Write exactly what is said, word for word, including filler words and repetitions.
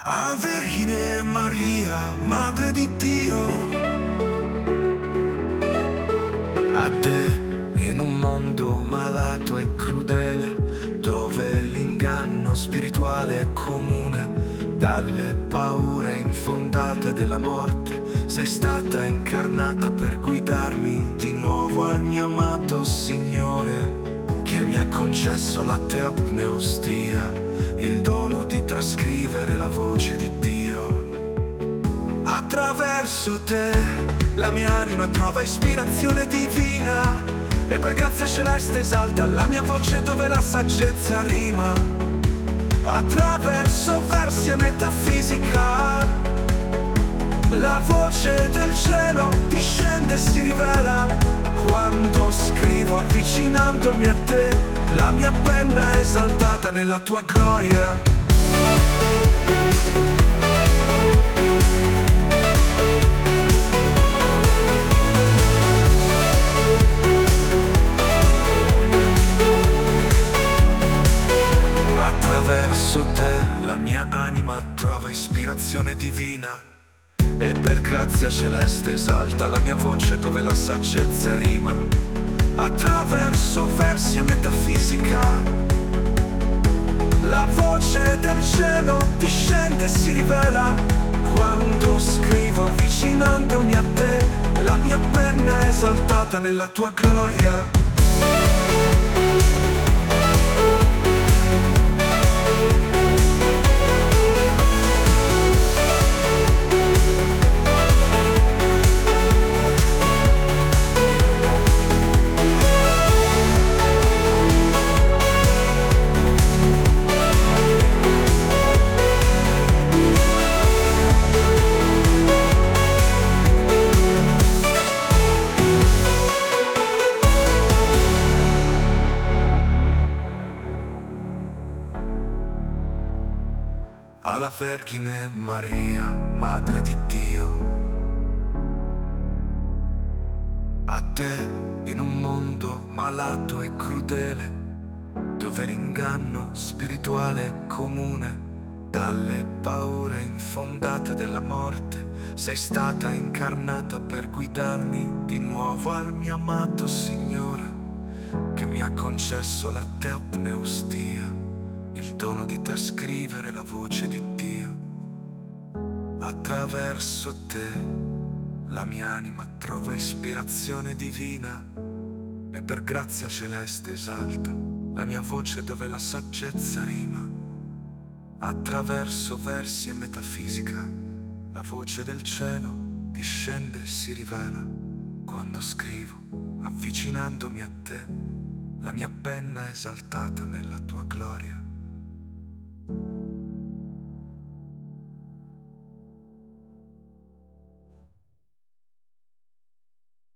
A Vergine Maria, Madre di Dio, a te in un mondo malato e crudele, dove l'inganno spirituale è comune, dalle paure infondate della morte, sei stata incarnata per guidarmi di nuovo al mio amato Signore, che mi ha concesso la teopneustia, il dono di trascrivere la voce di Dio. Attraverso te la mia anima trova ispirazione divina, e per grazia celeste esalta la mia voce dove la saggezza rima. Attraverso versi e metafisica la voce del cielo discende e si rivela. Quando scrivo avvicinandomi a te, la mia penna è esaltata nella tua gloria. Attraverso te la mia anima trova ispirazione divina, e per grazia celeste esalta la mia voce dove la saggezza rima. Attraverso versi e metafisica la voce del cielo discende e si rivela. Quando scrivo avvicinandomi a te, la mia penna è esaltata nella tua gloria. Alla Vergine Maria, Madre di Dio, a te in un mondo malato e crudele, dove l'inganno spirituale è comune, dalle paure infondate della morte, sei stata incarnata per guidarmi di nuovo al mio amato Signore, che mi ha concesso la teopneustia, il dono di trascrivere la voce di Dio. Attraverso te la mia anima trova ispirazione divina, e per grazia celeste esalta la mia voce dove la saggezza rima. Attraverso versi e metafisica la voce del cielo discende e si rivela. Quando scrivo avvicinandomi a te, la mia penna è esaltata nella tua gloria.